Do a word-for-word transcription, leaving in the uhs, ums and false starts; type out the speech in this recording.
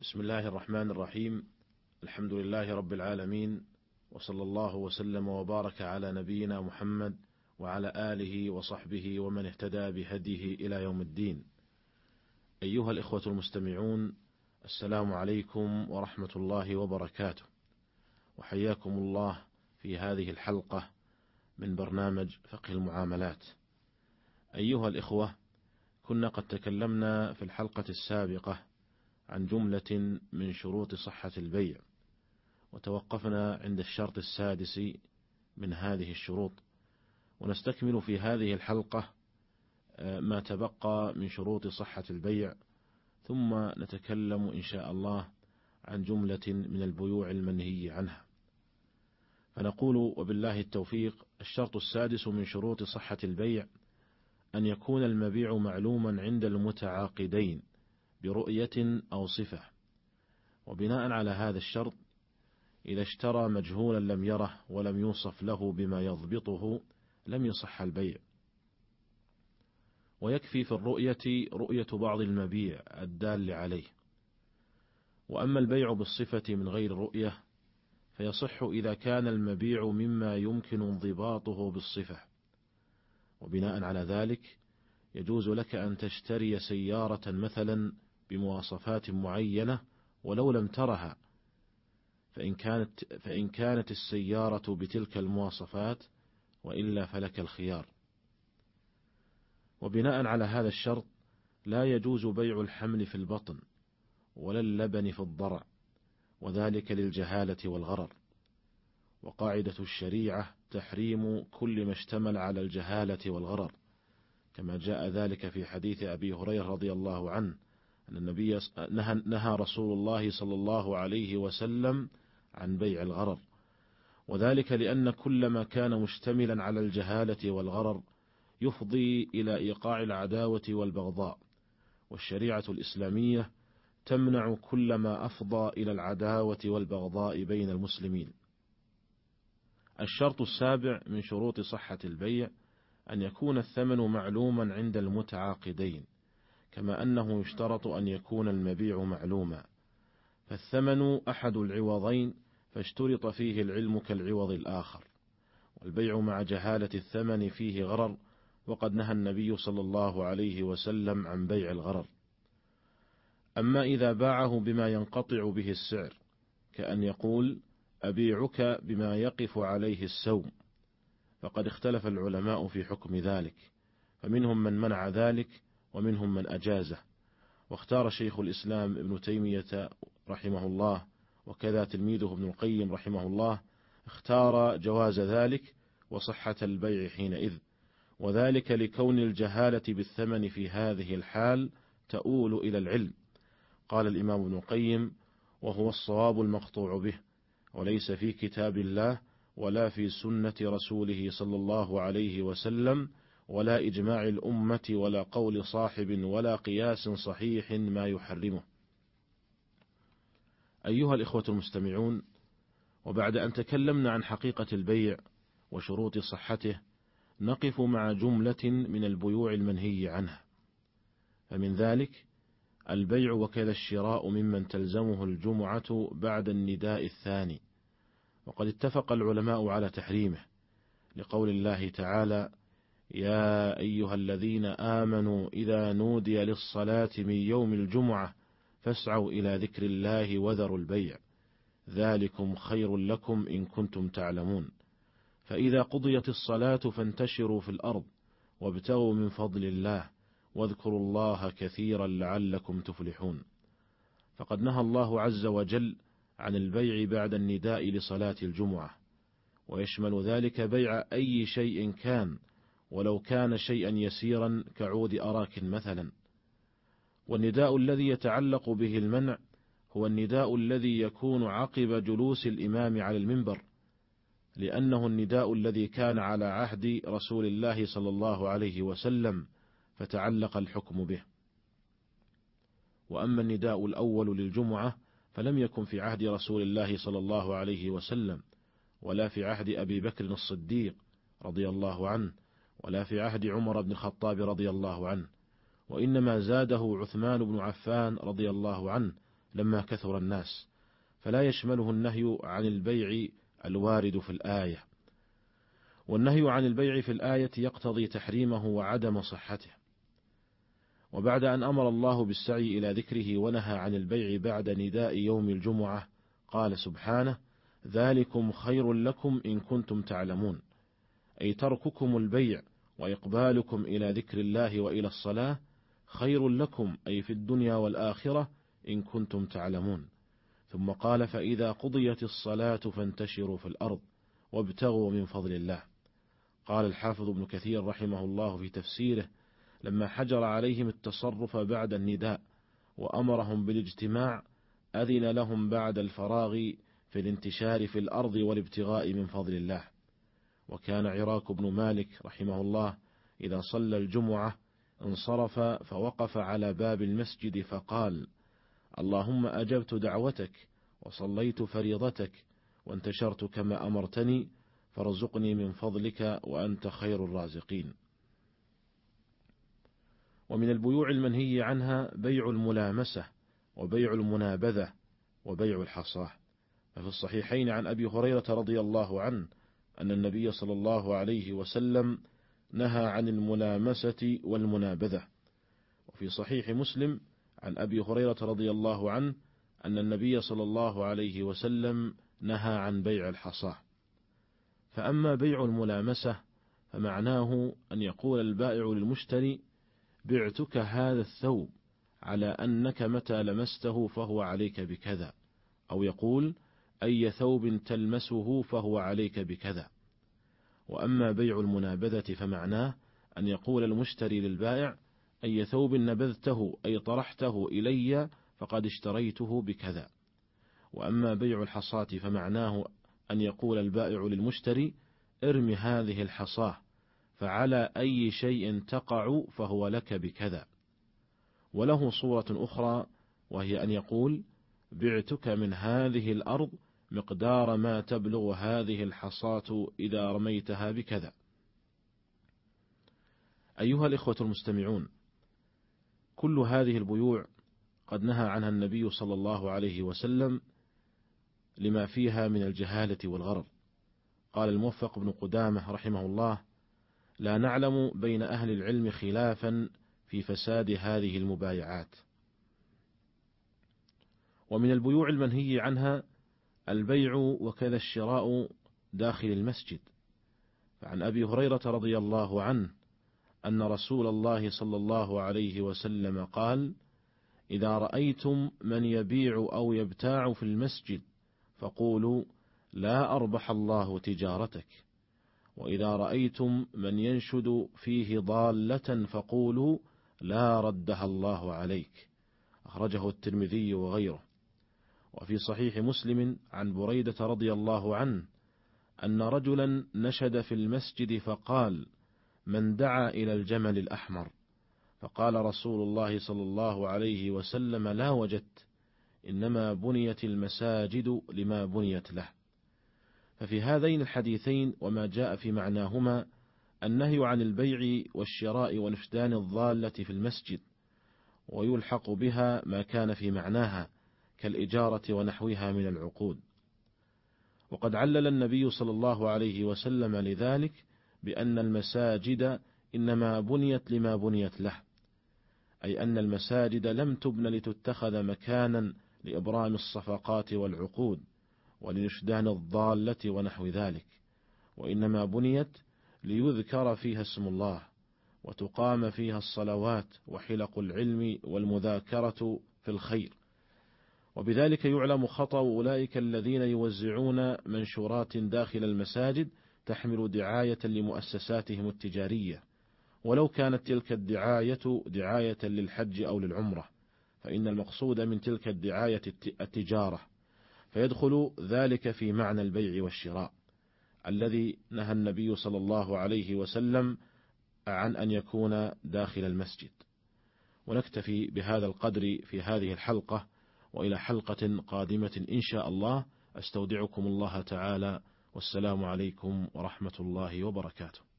بسم الله الرحمن الرحيم. الحمد لله رب العالمين، وصلى الله وسلم وبارك على نبينا محمد وعلى آله وصحبه ومن اهتدى بهديه إلى يوم الدين. أيها الإخوة المستمعون، السلام عليكم ورحمة الله وبركاته، وحياكم الله في هذه الحلقة من برنامج فقه المعاملات. أيها الإخوة، كنا قد تكلمنا في الحلقة السابقة عن جملة من شروط صحة البيع، وتوقفنا عند الشرط السادس من هذه الشروط، ونستكمل في هذه الحلقة ما تبقى من شروط صحة البيع، ثم نتكلم إن شاء الله عن جملة من البيوع المنهي عنها. فنقول وبالله التوفيق: الشرط السادس من شروط صحة البيع أن يكون المبيع معلوما عند المتعاقدين برؤية أو صفة. وبناء على هذا الشرط، إذا اشترى مجهولا لم يره ولم يوصف له بما يضبطه لم يصح البيع. ويكفي في الرؤية رؤية بعض المبيع الدال عليه. وأما البيع بالصفة من غير رؤية فيصح إذا كان المبيع مما يمكن انضباطه بالصفة. وبناء على ذلك يجوز لك أن تشتري سيارة مثلا بمواصفات معينة ولو لم ترها، فإن كانت, فإن كانت السيارة بتلك المواصفات، وإلا فلك الخيار. وبناء على هذا الشرط لا يجوز بيع الحمل في البطن ولا اللبن في الضرع، وذلك للجهالة والغرر. وقاعدة الشريعة تحريم كل ما اشتمل على الجهالة والغرر، كما جاء ذلك في حديث أبي هريرة رضي الله عنه أن النبي نهى, نهى رسول الله صلى الله عليه وسلم عن بيع الغرر، وذلك لأن كل ما كان مشتملا على الجهالة والغرر يفضي إلى إيقاع العداوة والبغضاء، والشريعة الإسلامية تمنع كل ما أفضى إلى العداوة والبغضاء بين المسلمين. الشرط السابع من شروط صحة البيع أن يكون الثمن معلوما عند المتعاقدين، كما أنه يشترط أن يكون المبيع معلوما، فالثمن أحد العوضين فاشترط فيه العلم كالعوض الآخر. والبيع مع جهالة الثمن فيه غرر، وقد نهى النبي صلى الله عليه وسلم عن بيع الغرر. أما إذا باعه بما ينقطع به السعر، كأن يقول: أبيعك بما يقف عليه السوم، فقد اختلف العلماء في حكم ذلك، فمنهم من منع ذلك ومنهم من أجازه. واختار شيخ الإسلام ابن تيمية رحمه الله وكذا تلميذه ابن القيم رحمه الله اختار جواز ذلك وصحة البيع حينئذ، وذلك لكون الجهالة بالثمن في هذه الحال تؤول إلى العلم. قال الإمام ابن القيم: وهو الصواب المقطوع به، وليس في كتاب الله ولا في سنة رسوله صلى الله عليه وسلم ولا إجماع الأمة ولا قول صاحب ولا قياس صحيح ما يحرمه. أيها الإخوة المستمعون، وبعد أن تكلمنا عن حقيقة البيع وشروط صحته، نقف مع جملة من البيوع المنهي عنها. فمن ذلك البيع وكذا الشراء ممن تلزمه الجمعة بعد النداء الثاني، وقد اتفق العلماء على تحريمه، لقول الله تعالى: يا أيها الذين آمنوا إذا نودي للصلاة من يوم الجمعة فاسعوا إلى ذكر الله وذروا البيع ذلكم خير لكم إن كنتم تعلمون، فإذا قضيت الصلاة فانتشروا في الأرض وابتغوا من فضل الله واذكروا الله كثيرا لعلكم تفلحون. فقد نهى الله عز وجل عن البيع بعد النداء لصلاة الجمعة، ويشمل ذلك بيع أي شيء كان، ولو كان شيئا يسيرا كعود أراك مثلا. والنداء الذي يتعلق به المنع هو النداء الذي يكون عقب جلوس الإمام على المنبر، لأنه النداء الذي كان على عهد رسول الله صلى الله عليه وسلم، فتعلق الحكم به. وأما النداء الأول للجمعة فلم يكن في عهد رسول الله صلى الله عليه وسلم، ولا في عهد أبي بكر الصديق رضي الله عنه، ولا في عهد عمر بن الخطاب رضي الله عنه، وإنما زاده عثمان بن عفان رضي الله عنه لما كثر الناس، فلا يشمله النهي عن البيع الوارد في الآية. والنهي عن البيع في الآية يقتضي تحريمه وعدم صحته. وبعد أن أمر الله بالسعي إلى ذكره ونهى عن البيع بعد نداء يوم الجمعة، قال سبحانه: ذلكم خير لكم إن كنتم تعلمون، أي ترككم البيع وإقبالكم إلى ذكر الله وإلى الصلاة خير لكم، أي في الدنيا والآخرة إن كنتم تعلمون. ثم قال: فإذا قضيت الصلاة فانتشروا في الأرض وابتغوا من فضل الله. قال الحافظ ابن كثير رحمه الله في تفسيره: لما حجر عليهم التصرف بعد النداء وأمرهم بالاجتماع، أذن لهم بعد الفراغ في الانتشار في الأرض والابتغاء من فضل الله. وكان عراك بن مالك رحمه الله إذا صلى الجمعة انصرف فوقف على باب المسجد فقال: اللهم أجبت دعوتك وصليت فريضتك وانتشرت كما أمرتني، فارزقني من فضلك وأنت خير الرازقين. ومن البيوع المنهي عنها بيع الملامسة وبيع المنابذة وبيع الحصاة. ففي الصحيحين عن أبي هريرة رضي الله عنه أن النبي صلى الله عليه وسلم نهى عن الملامسة والمنابذة. وفي صحيح مسلم عن أبي هريرة رضي الله عنه أن النبي صلى الله عليه وسلم نهى عن بيع الحصاة. فأما بيع الملامسة فمعناه أن يقول البائع للمشتري: بعتك هذا الثوب على أنك متى لمسته فهو عليك بكذا، أو يقول: أي ثوب تلمسه فهو عليك بكذا. وأما بيع المنابذة فمعناه أن يقول المشتري للبائع: أي ثوب نبذته أي طرحته إلي فقد اشتريته بكذا. وأما بيع الحصاة فمعناه أن يقول البائع للمشتري: ارم هذه الحصاة فعلى أي شيء تقع فهو لك بكذا. وله صورة أخرى وهي أن يقول: بعتك من هذه الأرض مقدار ما تبلغ هذه الحصاة إذا رميتها بكذا. أيها الإخوة المستمعون، كل هذه البيوع قد نهى عنها النبي صلى الله عليه وسلم لما فيها من الجهالة والغرر. قال الموفق بن قدامة رحمه الله: لا نعلم بين أهل العلم خلافا في فساد هذه المبايعات. ومن البيوع المنهي عنها البيع وكذا الشراء داخل المسجد. فعن أبي هريرة رضي الله عنه أن رسول الله صلى الله عليه وسلم قال: إذا رأيتم من يبيع أو يبتاع في المسجد فقولوا: لا أربح الله تجارتك. وإذا رأيتم من ينشد فيه ضالة فقولوا: لا ردها الله عليك. أخرجه الترمذي وغيره. وفي صحيح مسلم عن بريدة رضي الله عنه أن رجلا نشد في المسجد فقال: من دعا إلى الجمل الأحمر؟ فقال رسول الله صلى الله عليه وسلم: لا وجدت، إنما بنيت المساجد لما بنيت له. ففي هذين الحديثين وما جاء في معناهما النهي عن البيع والشراء ونشدان الضالة في المسجد، ويلحق بها ما كان في معناها كالإجارة ونحوها من العقود. وقد علل النبي صلى الله عليه وسلم لذلك بأن المساجد إنما بنيت لما بنيت له، أي أن المساجد لم تبن لتتخذ مكانا لإبرام الصفقات والعقود ولنشدان الضالة ونحو ذلك، وإنما بنيت ليذكر فيها اسم الله وتقام فيها الصلوات وحلق العلم والمذاكرة في الخير. وبذلك يعلم خطأ أولئك الذين يوزعون منشورات داخل المساجد تحمل دعاية لمؤسساتهم التجارية، ولو كانت تلك الدعاية دعاية للحج أو للعمرة، فإن المقصود من تلك الدعاية التجارة، فيدخل ذلك في معنى البيع والشراء الذي نهى النبي صلى الله عليه وسلم عن أن يكون داخل المسجد. ونكتفي بهذا القدر في هذه الحلقة، وإلى حلقة قادمة إن شاء الله أستودعكم الله تعالى، والسلام عليكم ورحمة الله وبركاته.